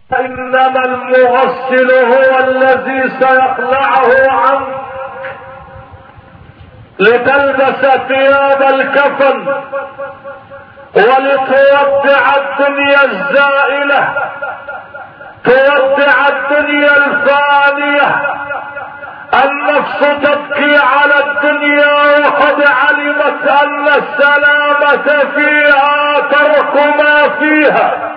إنما المغسل هو الذي سيخلعه عنك لتلبس ثياب الكفن ولتودع الدنيا الزائلة، تودع الدنيا الفانية. النفس تبكي على الدنيا وقد علمت أن السلامة فيها ترك ما فيها.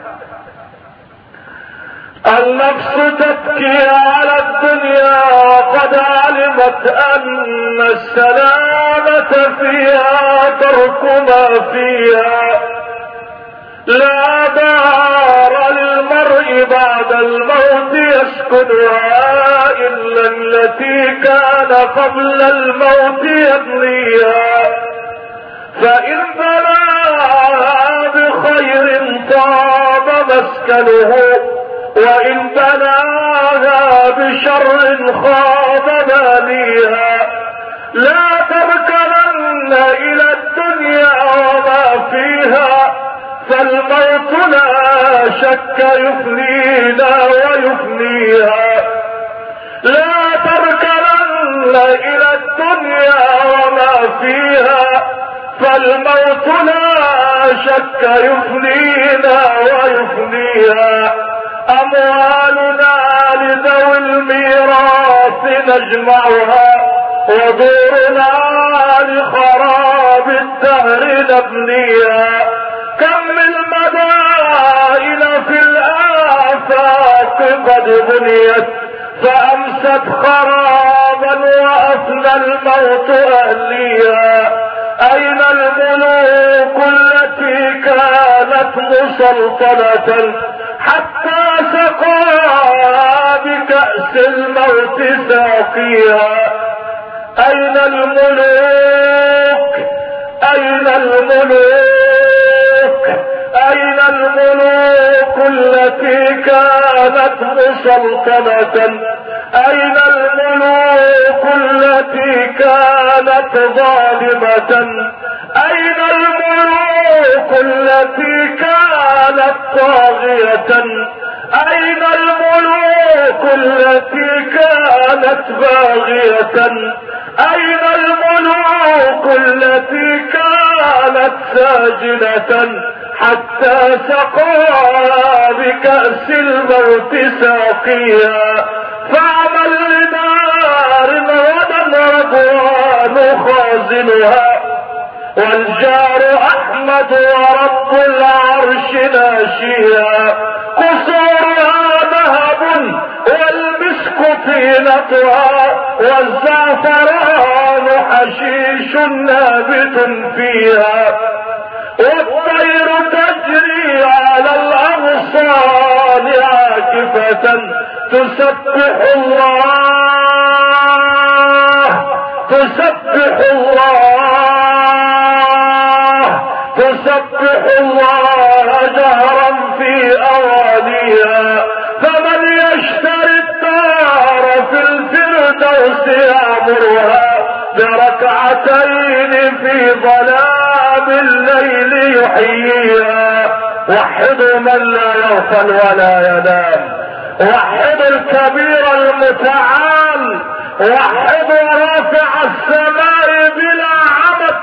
النفس تبكي على الدنيا وقد علمت أن السلامة فيها ترك ما فيها. لا دار للمرء بعد الموت يسكنها إلا التي كان قبل الموت يبنيها، فإن بناها بخير طاب مسكنه، وإن بناها بشر خاب بانيها. لا تركنن إلى الدنيا وما فيها، فالموت لا شك يفنينا ويفنيها. لا تركنن إلى الدنيا وما فيها، فالموت لا شك يفنينا ويفنيها. أموالنا لذوي الميراث نجمعها، ودورنا لخراب الدهر نبنيها. كم من مدائن في الآفاق قد بنيت فأمست خرابا وأفنى الموت أهليها. أين الملوك التي كانت مسلطنة حتى سقى بكأس الموت ساقيها؟ أين الملوك؟ أين الملوك؟ أين الملوك التي كانت مسلطنة؟ أين الملوك التي كانت ظالمة؟ أين الملوك التي كانت طاغية؟ أين الملوك التي كانت باغية؟ أين الملوك التي كانت ساجنة حتى سقى بكأس الموت ساقيها؟ فعمل لدار غدا رضوان خازنها، والجار أحمد ورب العرش ناشيها. قصورها ذهب والمسك طينتها، والزعفران حشيش نابت فيها. والطير تجري على الأغصان عاكفة تسبح الله، تسبح الله، تسبح الله جهرا في أوانيها. فمن يشتري الدار في الفردوس يعمرها بركعتين في ظلام الليل يحييها. وحدوا من لا يغفل ولا ينام، وحدوا الكبير المتعال، وحدوا رافع السماء بلا عمد.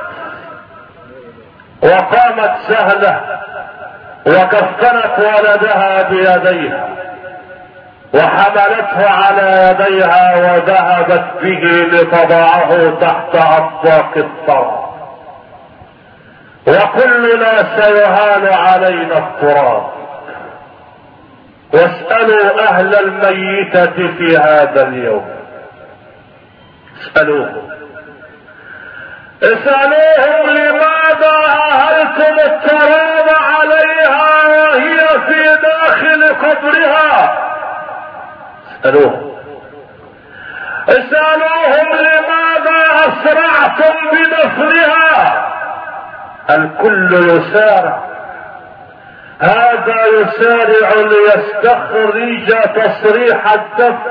وقامت سهلة وكفنت ولدها بيديها وحملته على يديها وذهبت به لتضعه تحت أطباق الثرى. وكلنا سيهان علينا التراب. واسألوا أهل الميتة في هذا اليوم، اسألوهم، اسألوهم لماذا أهلتم التراب عليها وهي في داخل قبرها؟ اسألوهم، اسألوهم لماذا أسرعتم بدفنها؟ الكل يسارع، هذا يسارع ليستخرج تصريح الدفن،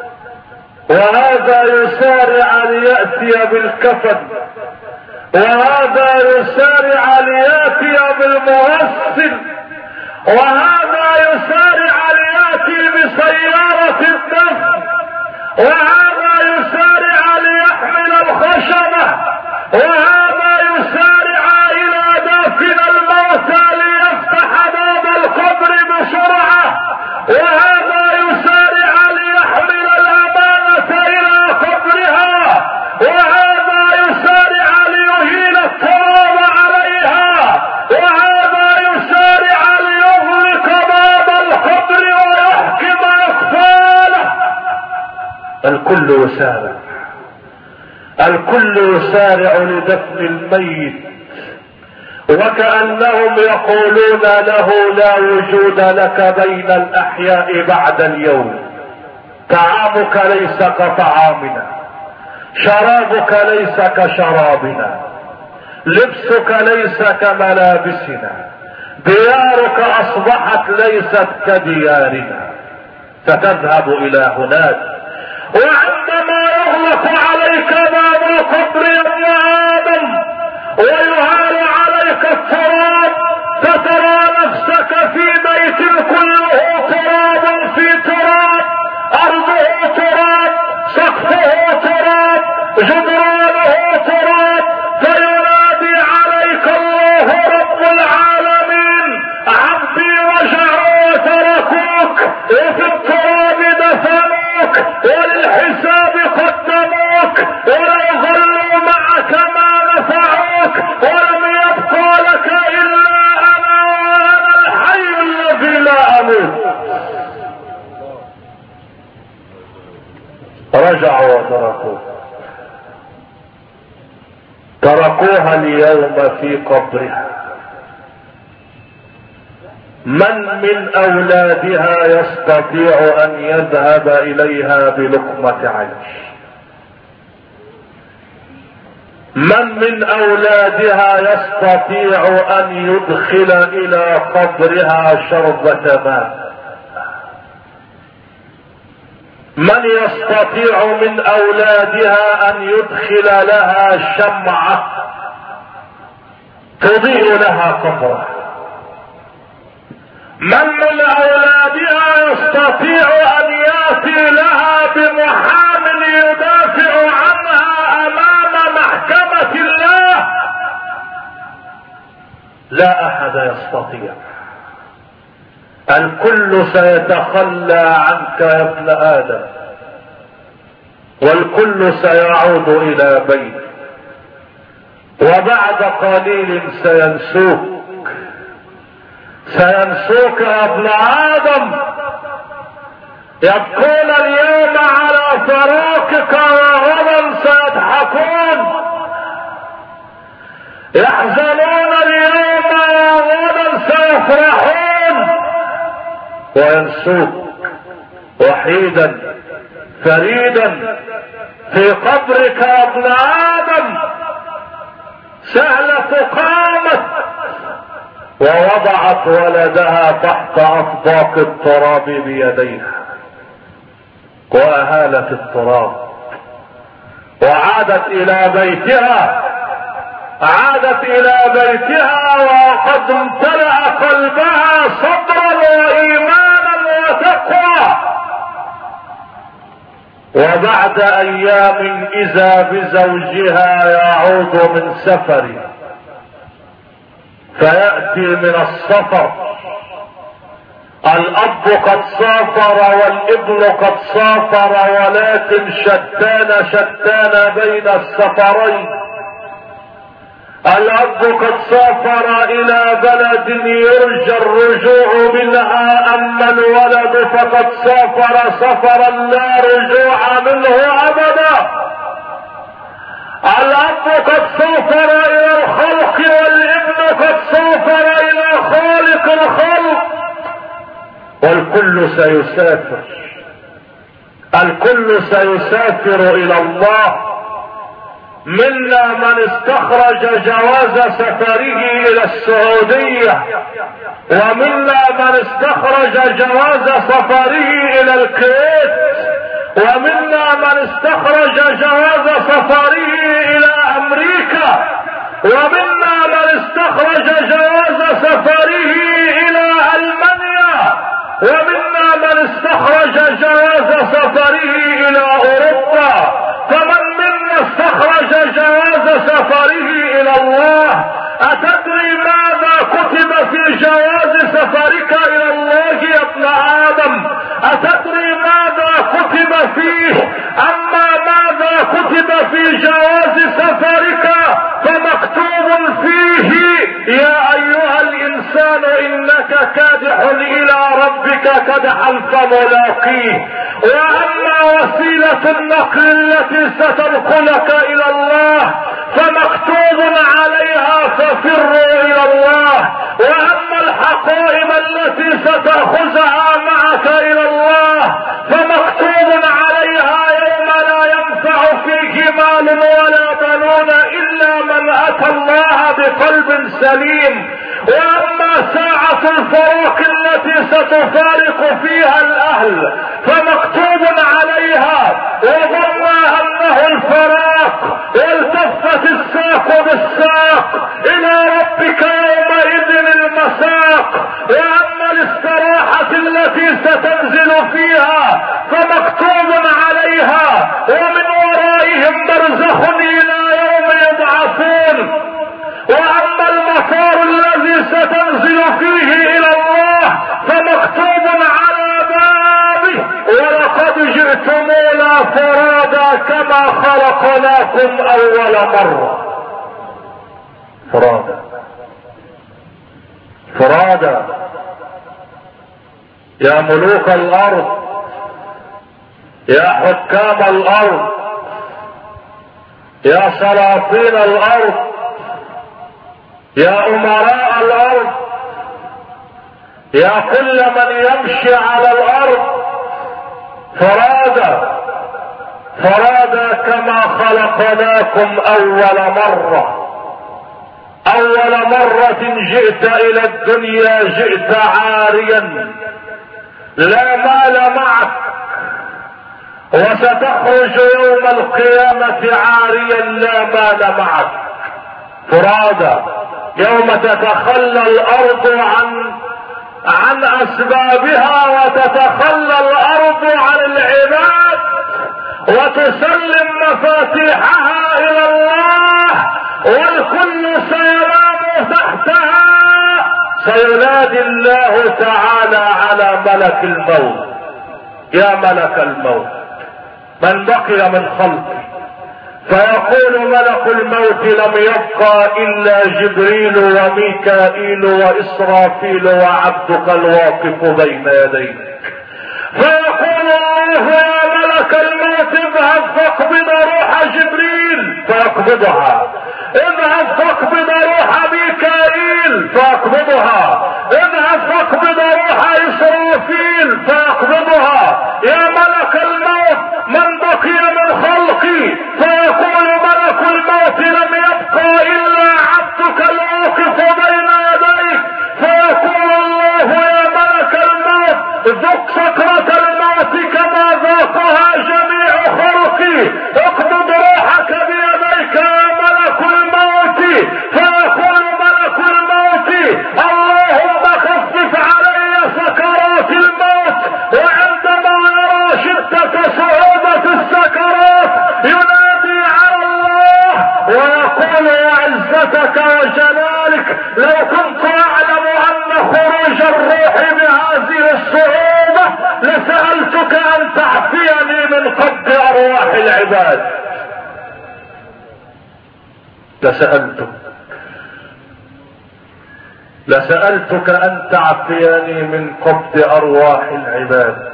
وهذا يسارع ليأتي بالكفن، وهذا يسارع ليأتي بالمغسل، وهذا يسارع الكل يسارع، الكل يسارع لدفن الميت، وكأنهم يقولون له لا وجود لك بين الأحياء بعد اليوم. طعامك ليس كطعامنا، شرابك ليس كشرابنا، لبسك ليس كملابسنا، ديارك أصبحت ليست كديارنا، فتذهب إلى هناك. وعندما يغلق عليك باب القبر يا ابن آدم ويهال عليك التراب، فترى نفسك في بيت كله تراب في تراب، أرضه تراب، سقفه تراب، جدرانه تراب، فينادي عليك الله رب العالمين: عبدي رجعوا وتركوك، وفي التراب دفنوك، وللحساب قدموك، ولو ظلوا معك ما نفعوك، ولم يبقى لك إلا أنا وأنا الحي الذي لا أموت. رجعوا وتركوك، تركوها اليوم في قبرها. من أولادها يستطيع أن يذهب إليها بلقمة عيش؟ من أولادها يستطيع أن يدخل إلى قبرها شربة ماء؟ من يستطيع من أولادها أن يدخل لها شمعة تضيء لها قبرها؟ من أولادها يستطيع أن يأتي لها بمحام يدافع عنها أمام محكمة الله؟ لا أحد يستطيع. الكل سيتخلى عنك يا ابن آدم، والكل سيعود إلى بيته، وبعد قليل سينسوك يا ابن آدم. يبكون اليوم على فراقك وغدا سيضحكون، يحزنون اليوم وغدا سيفرحون، وينسوك وحيدا فريدا في قبرك يا ابن آدم. سهلة قامت ووضعت ولدها تحت أطباق التراب بيديها، وأهالت التراب، وعادت إلى بيتها، وقد امتلأ قلبها صبرا وإيمانا وتقوى. وبعد أيام إذا بزوجها يعود من سفره، فيأتي من السفر، الأب قد سافر والابن قد سافر، ولكن شتان بين السفرين. الأب قد سافر إلى بلد يرجى الرجوع منها، أما الولد فقد سافر سفرا لا رجوع منه أبدا. الأب قد سافر إلى الخلق، والابن قد سافر إلى خالق الخلق، والكل سيسافر، الكل سيسافر إلى الله. منا من استخرج جواز سفره إلى السعودية، ومنا من استخرج جواز سفره إلى الكويت، ومنا من استخرج جواز سفره إلى أمريكا، ومنا من استخرج جواز سفره إلى ألمانيا، ومنا من استخرج جواز سفره إلى أوروبا. فمن منا استخرج جواز سفره إلى الله. أتدري ماذا كتب في جواز سفرك إلى الله يا ابن آدم؟ أتدري ماذا كتب فيه؟ أما ماذا كتب في جواز سفرك فمكتوب فيه: يا أيها الإنسان إنك كادح إلى ربك كدحا فملاقيه. واما وسيلة النقل التي ستنقلك الى الله فمكتوب عليها ففروا الى الله. واما الحقائب التي ستأخذها معك الى الله فمكتوب عليها يوم لا ينفع فيه مال ولا بنون الا من اتى الله بقلب سليم. واما ساعة الفراق التي ستفارق فيها الاهل فمكتوب عليها وظن انه الفراق والتفت الساق بالساق الى ربك يومئذ المساق. واما الاستراحة التي ستنزل فيها فمكتوب عليها ومن ورائهم برزخ الى يوم يبعثون. واما المطار الذي ستنزل فيه الى الله فمكتوب على بابه ولقد جئتمونا فرادا كما خلقناكم اول مرة. فرادا فرادا يا ملوك الارض، يا حكام الارض، يا سلاطين الارض، يا امراء الارض، يا كل من يمشي على الارض، فرادا فرادا كما خلقناكم اول مرة. اول مرة جئت الى الدنيا جئت عاريا لا مال معك، وستخرج يوم القيامة عاريا لا مال معك. فرادا يوم تتخلى الارض عن اسبابها وتتخلى الارض عن العباد وتسلم مفاتيحها الى الله والكل سينام تحتها. سينادي الله تعالى على ملك الموت: يا ملك الموت من بقي من خلقي؟ فيقول ملك الموت: لم يبقى الا جبريل وميكائيل واسرافيل وعبدك الواقف بين يديك. فيقول الله: يا ملك الموت اذهب فاقبض روح جبريل فيقبضها، اذهب فاقبض روح ميكائيل فيقبضها، اذهب فاقبض روح اسرافيل فيقبضها. يا ملك الموت من بقي من خلقي؟ فيقول ملك الموت: لم يبقى الا عبدك الواقف بين يديك. فيقول الله: يا ملك الموت ذق سكرة الموت كما ذاقها جميع خلقي، اقبض روحك بيديك يا ملك الموت. فيقول ملك الموت: اللهم خفف علي سكرات الموت. وعندما يرى شدة صعوبة السكرات ينادي على الله ويقول: وعزتك وجلالك لو كنت اعلم ان خروج الروح بهذه الصعوبة لسألتك ان تعفيني من قبض ارواح العباد. لسألتك ان تعفيني من قبض ارواح العباد.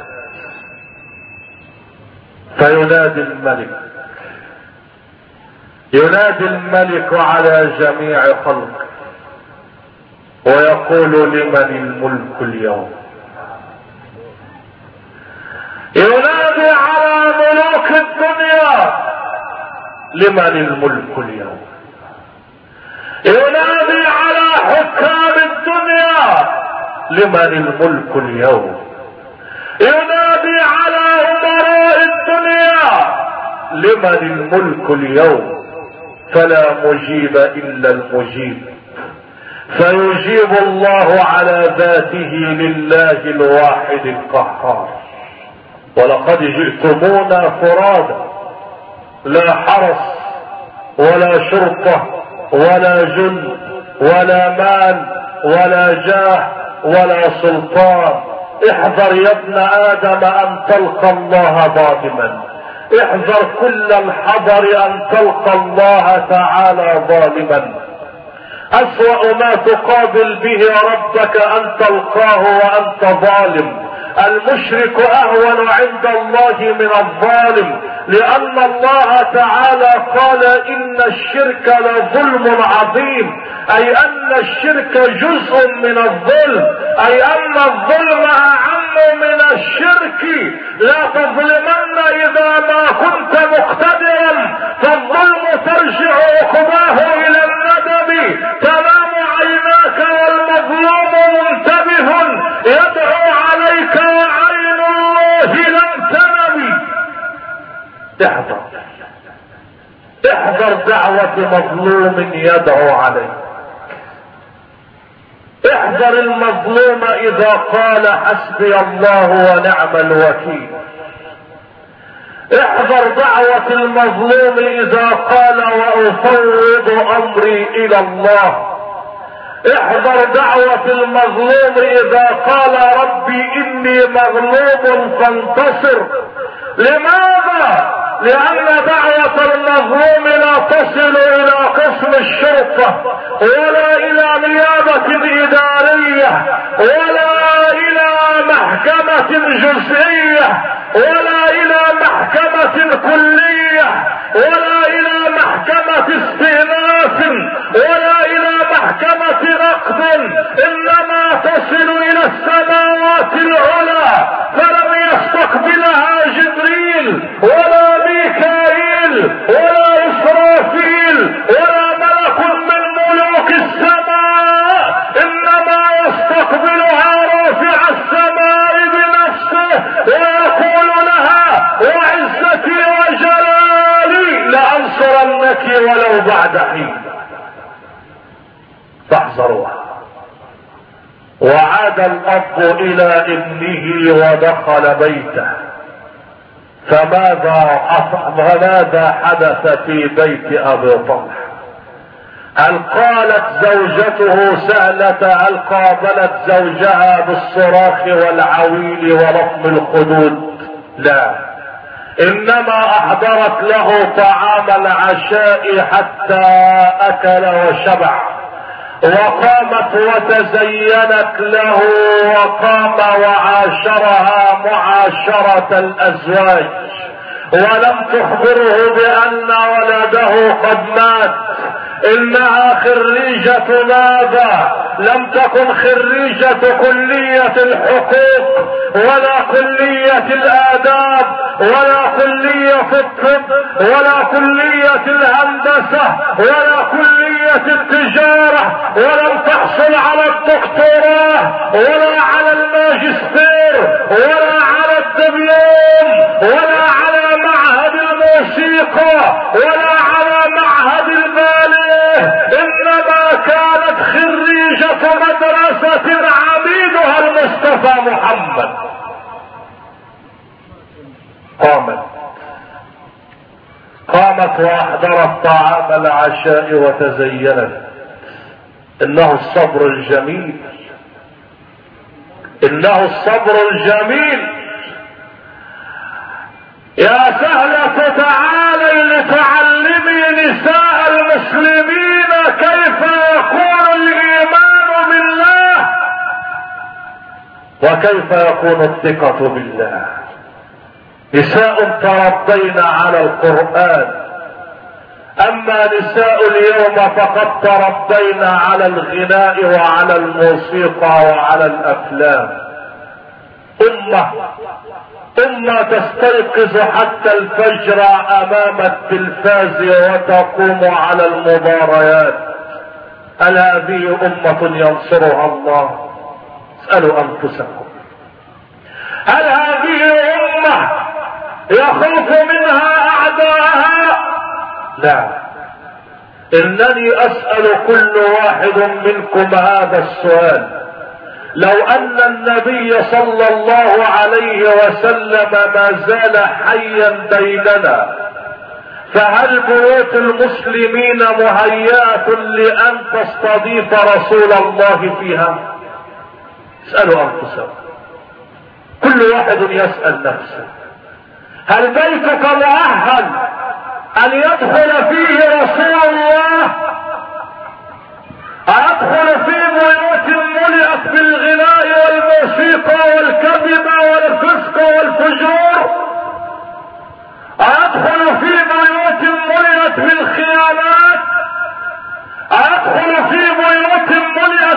فينادي الملك على جميع خلقه ويقول: لمن الملك اليوم؟ ينادي على ملوك الدنيا: لمن الملك اليوم؟ ينادي على حكام الدنيا: لمن الملك اليوم؟ ينادي على امراء الدنيا: لمن الملك اليوم؟ فلا مجيب الا المجيب. فيجيب الله على ذاته لله الواحد القهار: ولقد جئتمونا فرادا، لا حرس ولا شرطة ولا جند ولا مال ولا جاه ولا سلطان. احذر يا ابن ادم ان تلقى الله ظالما، احذر كل الحذر ان تلقى الله تعالى ظالما. اسوأ ما تقابل به ربك ان تلقاه وانت ظالم، المشرك اهون عند الله من الظالم، لان الله تعالى قال ان الشرك لظلم عظيم، اي ان الشرك جزء من الظلم، اي ان الظلم اعم من الشرك. لا تظلمن اذا ما كنت مقتدرا، فالظلم ترجع عقباه الى الندب. تنام عيناك والمظلوم منتبه يدعو عليك وعين الله لم تنم. احذر دعوة مظلوم يدعو عليك. احذر المظلوم اذا قال حسبي الله ونعم الوكيل. احذر دعوة المظلوم اذا قال وافوض امري الى الله. احذر دعوة المظلوم اذا قال ربي اني مغلوب فانتصر. لماذا؟ لان دعوة المظلوم لا تصل الى قسم الشرطة، ولا الى نيابة ادارية، ولا الى محكمة جزئية، ولا الى محكمة كلية، ولا الى محكمة استئناف، ولا الى محكمة نقد، انما تصل الى السماوات العلى. فلم يستقبلها جبريل ولا ميكائيل ولا اسرافيل ولا ملك من ملوك السماء، انما يستقبلها رافع السماء بنفسه ويقول لها وعزتي وجلالي لانصرنك ولو بعد حين. فاحذروها. وعاد الاب الى ابنه ودخل بيته، فماذا حدث في بيت ابي طلحه؟ هل قالت زوجته سهلة، هل قابلت زوجها بالصراخ والعويل ورطم الخدود؟ لا، انما احضرت له طعام العشاء حتى اكل وشبع، وقامت وتزينت له، وقام وعاشرها معاشرة الازواج، ولم تخبره بان ولده قد مات. انها خريجة ماذا؟ لم تكن خريجة كلية الحقوق ولا كلية الاداب ولا كلية الطب ولا كلية الهندسة ولا كلية التجارة، ولم تحصل على الدكتوراه ولا على الماجستير ولا على الدبلوم ولا على معهد الموسيقى ولا على معهد الباليه، انما كانت خريجة مدرسة عميدها المصطفى محمد. قامت واحضرت طعام العشاء وتزينت. انه الصبر الجميل، انه الصبر الجميل. يا سهلة تعالي لتعلمي نساء المسلمين كيف يكون الايمان بالله وكيف يكون الثقة بالله. نساء تربين على القرآن، اما نساء اليوم فقد تربين على الغناء وعلى الموسيقى وعلى الافلام. امة تستيقظ حتى الفجر امام التلفاز وتقوم على المباريات. هل هذه امة ينصرها الله؟ اسألوا انفسكم. هل هذه امة يخوف منها اعداءها؟ لا. انني اسأل كل واحد منكم هذا السؤال: لو ان النبي صلى الله عليه وسلم ما زال حيا بيننا، فهل بيوت المسلمين مهيئة لان تستضيف رسول الله فيها؟ اسألوا انفسكم. كل واحد يسأل نفسه: هل بيتك مؤهل ان يدخل فيه رسول الله؟ أدخل في بيوت ملئت بالغناء والموسيقى والكذب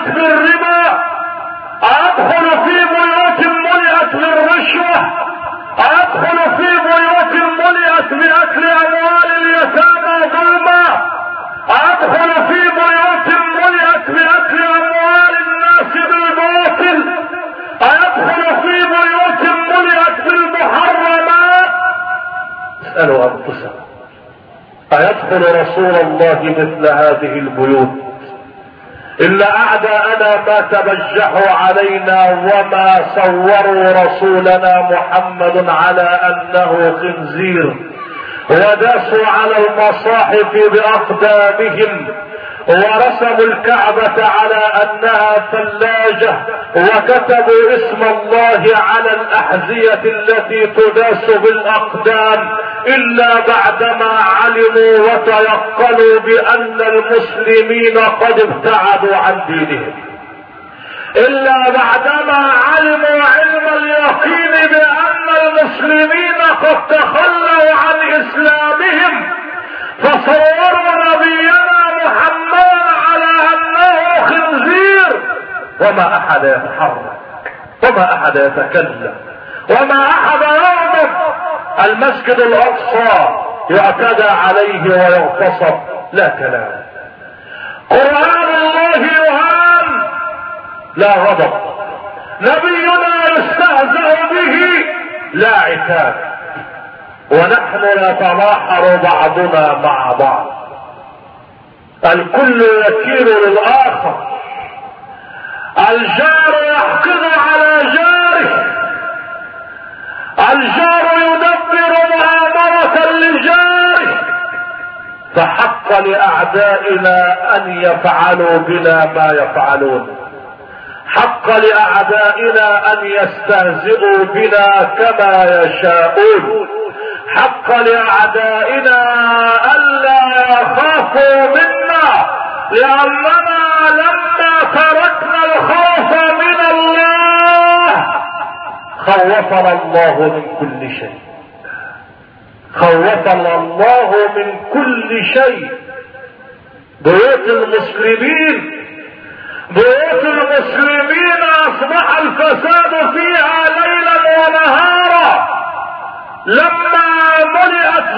ملئت بالربا، ادخل في بيوت ملئت بالرشوة، ادخل في بيوت ملئت باكل اموال اليتامى ظلما، ادخل في بيوت ملئت باكل اموال الناس بالباطل، ادخل في بيوت ملئت بالمحرمات. اسألوا انفسكم ايدخل رسول الله مثل هذه البيوت؟ إلا أعداءنا ما تبجحوا علينا وما صوروا رسولنا محمد على أنه خنزير، وداسوا على المصاحف بأقدامهم، ورسموا الكعبة على أنها ثلاجة، وكتبوا اسم الله على الأحذية التي تداس بالأقدام، إلا بعدما علموا وتيقنوا بأن المسلمين قد ابتعدوا عن دينهم، إلا بعدما علموا علم اليقين بأن المسلمين قد تخلوا عن إسلامهم، فصوروا نبينا محمد على أنه خنزير، وما أحد يتحرك، وما أحد يتكلم، وما أحد يغضب. المسجد الأقصى يعتدى عليه ويغتصب، لا كلام. قرآن الله يهان، لا غضب. نبينا يستهزأ به، لا عتاب. ونحن نتناحر بعضنا مع بعض، الكل يكيل للآخر، الجار يحقد على جاره، الجار يدبر مؤامرة لجاره، فحق لأعدائنا أن يفعلوا بنا ما يفعلون، حق لأعدائنا أن يستهزئوا بنا كما يشاءون، حق لأعدائنا ألا يخافوا منا، لأننا لما تركنا الخوف من الله خوفنا الله من كل شيء، خوفنا الله من كل شيء. بيوت المسلمين، بيوت المسلمين أصبح الفساد فيها ليلا ونهارا، لما ملأت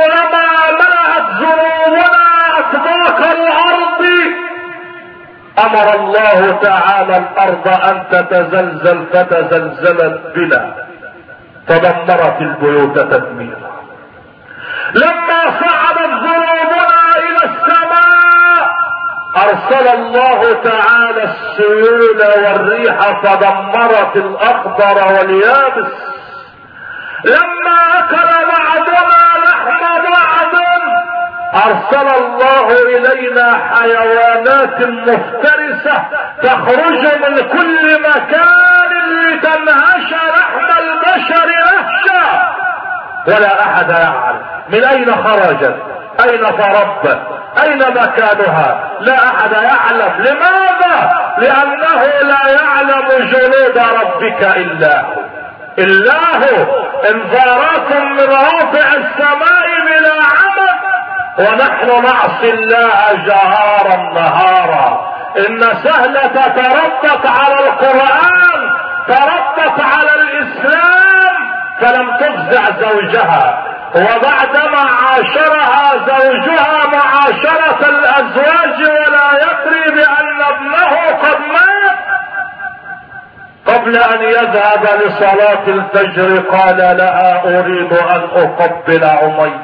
ذنوبنا أطباق الأرض أمر الله تعالى الأرض أن تتزلزل، فتزلزلت بنا فدمرت البيوت تدميرا. لما صعدت ذنوبنا إلى السماء أرسل الله تعالى السيول والريح فدمرت الأخضر واليابس. لما أكل بعضنا لحم بعض أرسل الله إلينا حيوانات مفترسة تخرج من كل مكان لتنهش لحم البشر نهشا، ولا أحد يعلم من أين خرجت، أين فربت، أين مكانها، لا أحد يعلم. لماذا؟ لأنه لا يعلم جنود ربك إلا هو، إلا هو. انذارات من رافع السماء بلا عمد، ونحن نعصي الله جهارا نهارا. إن سهلة تربت على القرآن، تربت على الإسلام، فلم تفزع زوجها، وبعدما عاشرها زوجها معاشرة الأزواج ولا يدري بأن ابنه قد مات، قبل أن يذهب لصلاة الفجر قال لها أريد أن أقبل عمير،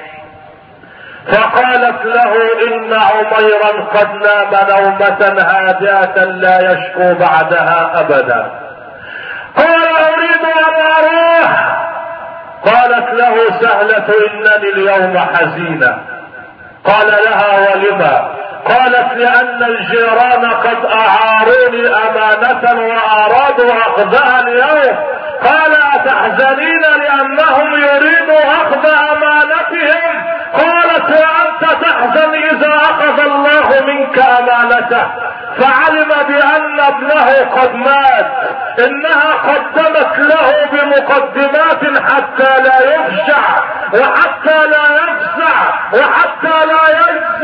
فقالت له إن عميرا قد نام نومة هادئة لا يشكو بعدها أبدا. قال أريد أن أروح، قالت له سهلة إنني اليوم حزينة. قال لها ولما؟ قالت لأن الجيران قد أعاروني أمانة وأرادوا أخذها اليوم. قال أتحزنين لأنهم يريدوا أخذ أمانتهم؟ قالت وأنت تحزن إذا أخذ الله منك أمانته. فعلم بأن ابنه قد مات. إنها قدمت له بمقدمات حتى لا يفجع وحتى لا يفزع وحتى لا يجزع.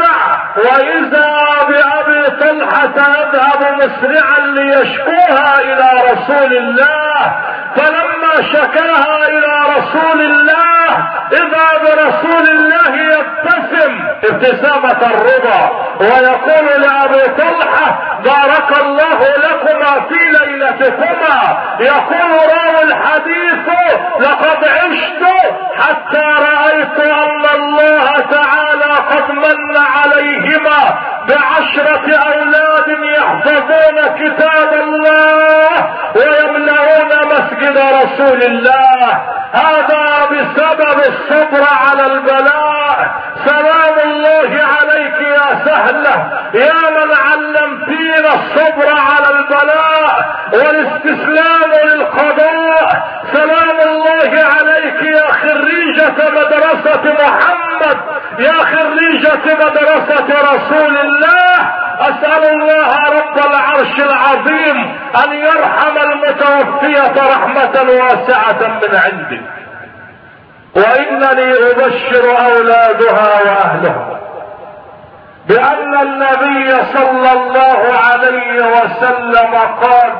واذا بابي طلحة يذهب مسرعا ليشكوها الى رسول الله، فلما شكاها الى رسول الله اذا برسول الله يبتسم ابتسامة الرضا ويقول لابي طلحة بارك الله لكما في ليلتكما. يقول راوي الحديث لقد عشت حتى رأيت ان الله تعالى قد من عليهما ب10 اولاد يحفظون كتاب الله ويملؤون مسجد رسول الله. هذا بسبب الصبر على البلاء. سلام الله عليك يا سهلة يا من علمتينا الصبر على البلاء والاستسلام للقضاء. سلام الله عليك يا خريجة مدرسة محمد، يا خريجة مدرسة رسول الله. اسأل الله رب العرش العظيم ان يرحم المتوفية رحمة واسعة من عنده. وانني ابشر اولادها واهلها بان النبي صلى الله عليه وسلم قال: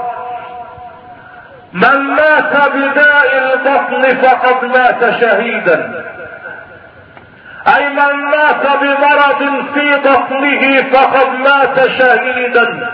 من مات بداء البطن فقد مات شهيدا، اي من مات بمرض في بطنه فقد مات شهيدا.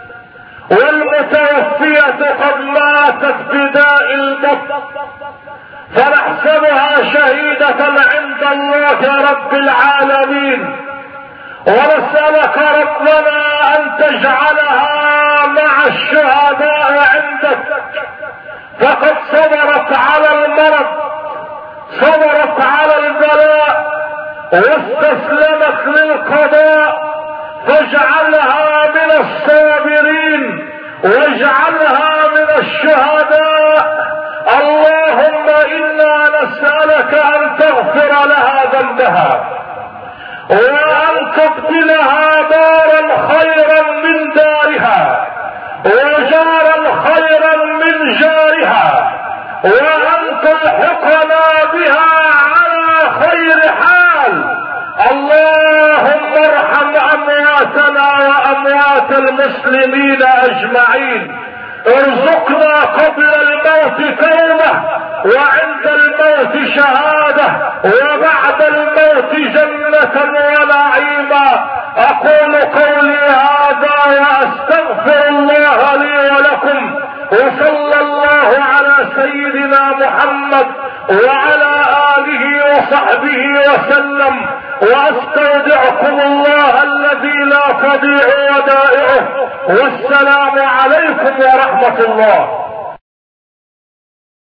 والمتوفية قد ماتت بداء البطن فنحسبها شهيدة عند الله رب العالمين، ونسألك ربنا ان تجعلها مع الشهداء عندك، فقد صبرت على المرض، صبرت على البلاء، واستسلمت للقضاء، فاجعلها من الصابرين واجعلها من الشهداء. اللهم انا نسألك ان تغفر لها ذنبها وان تبدلها دارا خيرا من دارها وجارا خيرا من جارها، وان تلحقنا بها على خير حال. اللهم ارحم امواتنا واموات المسلمين اجمعين. ارزقنا قبل الموت توبة وعند الموت شهادة وبعد الموت جنة ونعيما. اقول قولي هذا واستغفر الله لي ولكم، وصلى الله على سيدنا محمد وعلى آله وصحبه وسلم، واستودعكم الله الذي لا تضيع ودائعه، والسلام عليكم ورحمة الله.